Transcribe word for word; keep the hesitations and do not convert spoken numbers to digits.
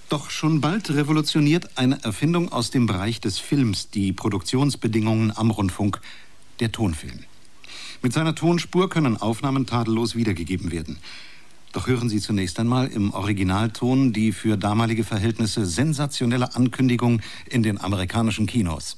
Doch schon bald revolutioniert eine Erfindung aus dem Bereich des Films die Produktionsbedingungen am Rundfunk, der Tonfilm. Mit seiner Tonspur können Aufnahmen tadellos wiedergegeben werden. Doch hören Sie zunächst einmal im Originalton die für damalige Verhältnisse sensationelle Ankündigung in den amerikanischen Kinos.